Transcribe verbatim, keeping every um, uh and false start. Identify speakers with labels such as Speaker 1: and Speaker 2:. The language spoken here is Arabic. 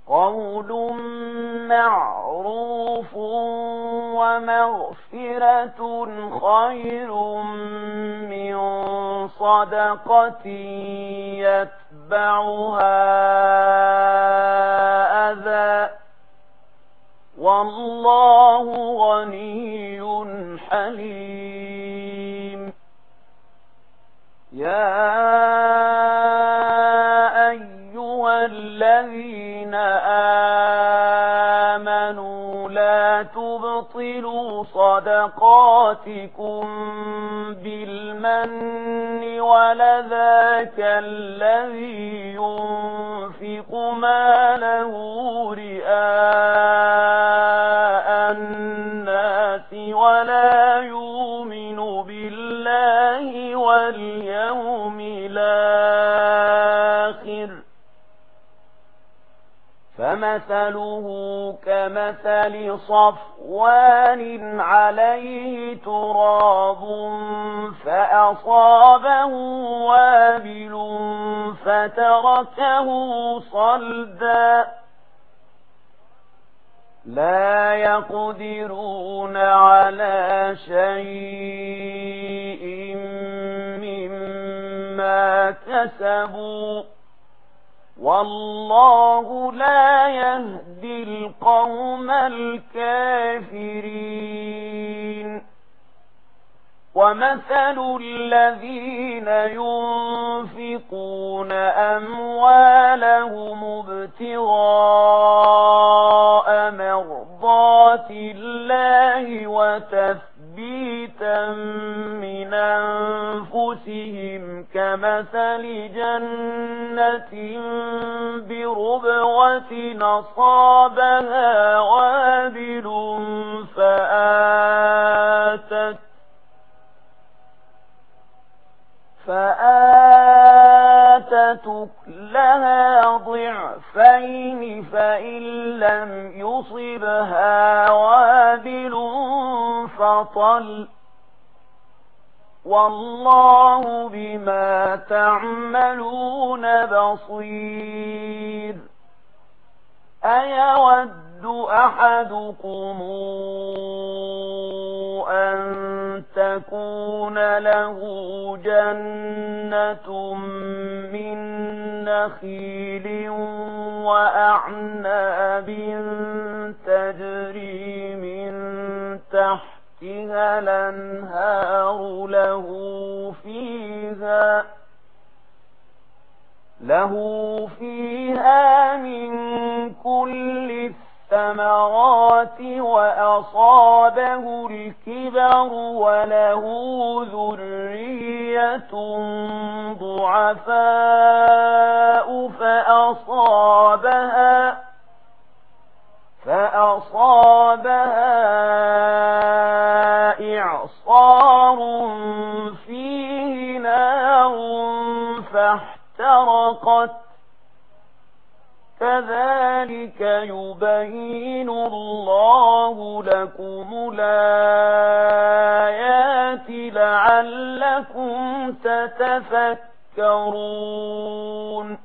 Speaker 1: قول معروف ومغفرة خير من صدقة يتبعها أذى والله غني حليم. يا أيها الذين آمنوا لا تبطلوا صدقاتكم بالمن ولذاك الذي ينفق ماله رئاء الناس ولا يؤمن بالله واليوم الآخر فمثله كمثل صفوان عليه تراب فأصابه وابل فتركه صلدا لا يقدرون على شيء مما كسبوا والله لا يهدي القوم الكافرين. ومثل الذين ينفقون أموالهم ابتغاء مرضات الله وتثبيتا من أنفسهم كمثل جنة بربوة أصابها وابل فآتت فآتت أكلها ضعفين فإن لم يصبها وابل فطل والله بما تعملون بصير. أيود أحدكم أن تكون له جنة من نخيل وأعناب تجري من تحتها الأنهار له فيها له فيها من كل الثمرات وأصابه الكبر وله ذرية ضعفاء فأصابها فأصابها إعصار فيه نار فاحترقت كذلك يبين الله لكم الآيات لعلكم تتفكرون.